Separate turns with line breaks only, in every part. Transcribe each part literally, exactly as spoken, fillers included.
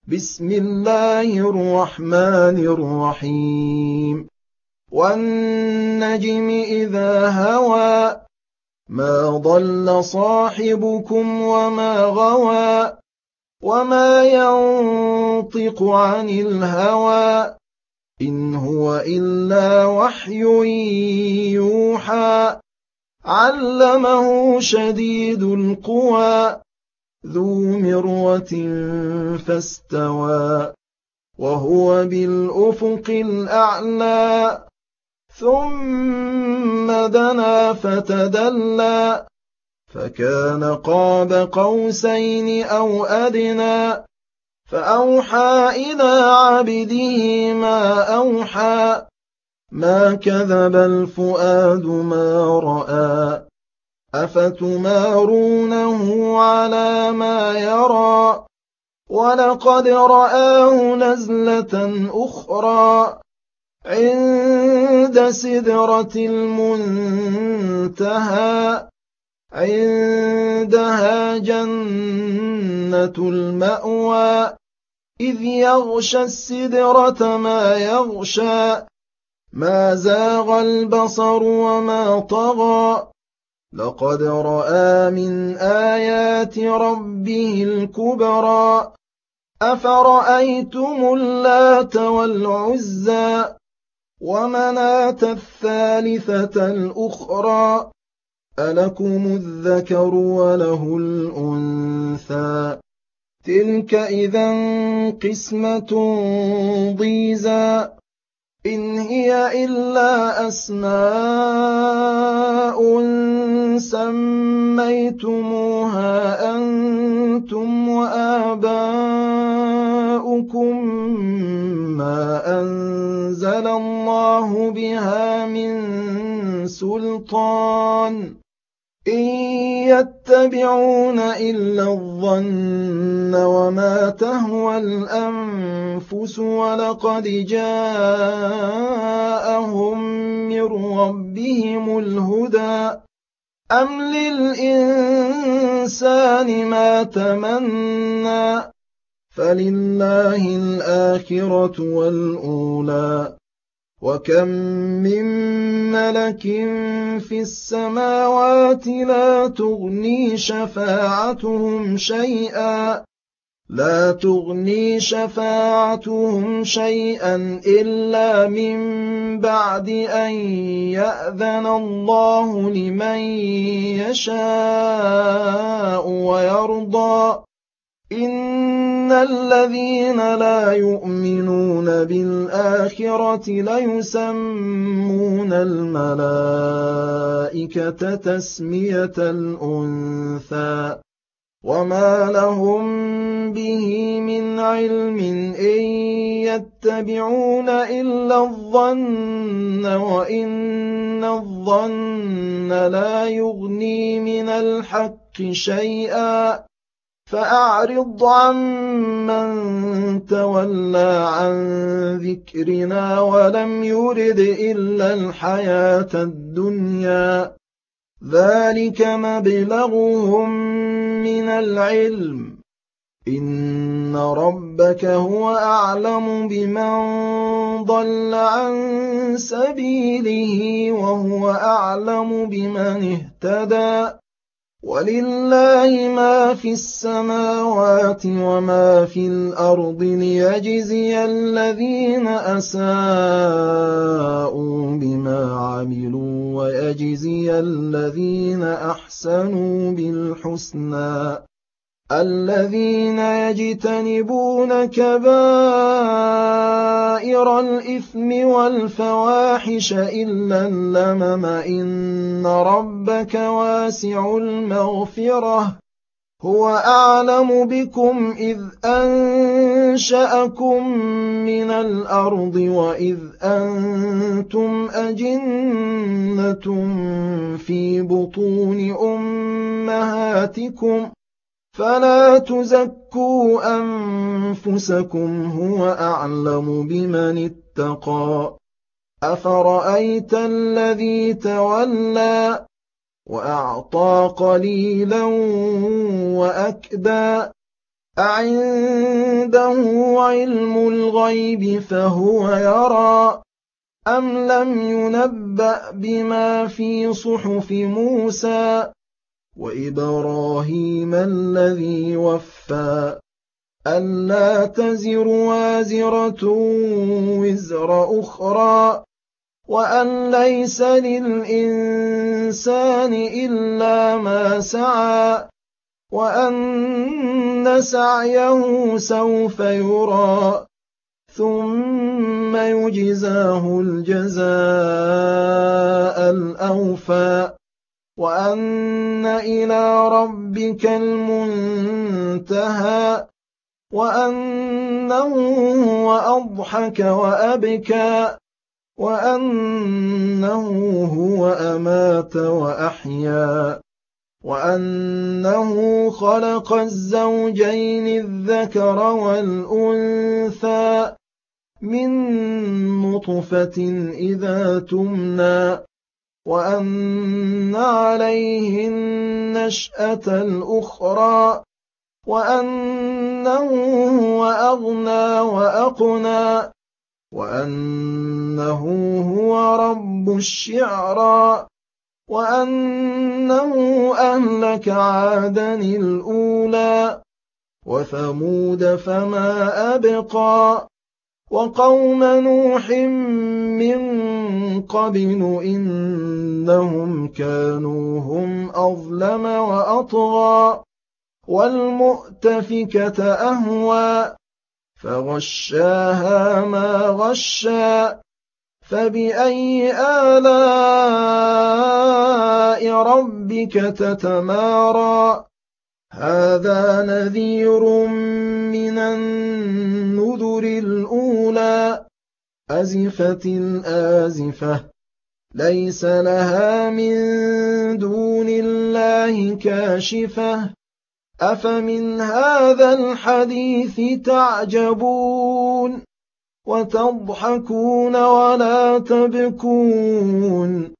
بسم الله الرحمن الرحيم والنجم إذا هوى ما ضل صاحبكم وما غوى وما ينطق عن الهوى إن هو إلا وحي يوحى علمه شديد القوى ذو مرة فاستوى وهو بالأفق الأعلى ثم دنا فتدلى فكان قاب قوسين أو أدنى فأوحى إلى عبده ما أوحى ما كذب الفؤاد ما رأى أفتمارونه على ما يرى ولقد رآه نزلة أخرى عند سدرة المنتهى عندها جنة المأوى إذ يغشى السدرة ما يغشى ما زاغ البصر وما طغى لقد رأى من آيات ربه الكبرى أفرأيتم اللات والعزى ومناة الثالثة الأخرى ألكم الذكر وله الأنثى تلك إذا قسمة ضيزى إن هي إلا أسماء سميتموها أنتم وآباؤكم ما أنزل الله بها من سلطان إن يتبعون إلا الظن وما تهوى الأنفس ولقد جاءهم من ربهم الهدى أم للإنسان ما تمنى فلله الآخرة والأولى وكم من ملك في السماوات لا تغني شفاعتهم شيئا لا تغني شفاعتهم شيئا إلا من بعد أن يأذن الله لمن يشاء ويرضى إن الذين لا يؤمنون بالآخرة ليسمون الملائكة تسمية الأنثى وما لهم به من علم إن يتبعون إلا الظن وإن الظن لا يغني من الحق شيئا فأعرض عمن تولى عن ذكرنا ولم يرد إلا الحياة الدنيا ذلك مبلغهم من العلم إن ربك هو أعلم بمن ضل عن سبيله وهو أعلم بمن اهتدى ولله ما في السماوات وما في الأرض ليجزي الذين أساءوا بما عملوا ويجزي الذين أحسنوا بالحسنى الذين يجتنبون كبائر الإثم والفواحش إلا اللمم إن ربك واسع المغفرة هو أعلم بكم إذ أنشأكم من الأرض وإذ أنتم أجنة في بطون أمهاتكم فلا تزكوا أنفسكم هو أعلم بمن اتقى أفرأيت الذي تولى وأعطى قليلا وأكدى أعنده علم الغيب فهو يرى أم لم ينبأ بما في صحف موسى وإبراهيم الذي وفى ألا تزر وازرة وزر أخرى وأن ليس للإنسان إلا ما سعى وأن سعيه سوف يرى ثم يجزاه الجزاء الأوفى وأن إلى ربك المنتهى وأنه هو أضحك وأبكى وأنه هو أمات وأحيا وأنه خلق الزوجين الذكر والأنثى من نطفة إذا تمنى وأن عليه النشأة الأخرى وأنه هو أغنى وأقنى وأنه هو رب الشعرى وأنه أهلك عادا الأولى وثمود فما أبقى وقوم نوح من قبل إنهم كانوا هم أظلم وأطغى والمؤتفكة أهوى فغشاها ما غشى فبأي آلاء ربك تتمارى هذا نذير من النذر الأولى أزفت الآزفة ليس لها من دون الله كاشفة أفمن هذا الحديث تعجبون وتضحكون ولا تبكون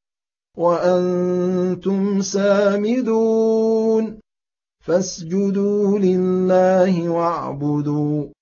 وأنتم سامدون فاسجدوا لله واعبدوا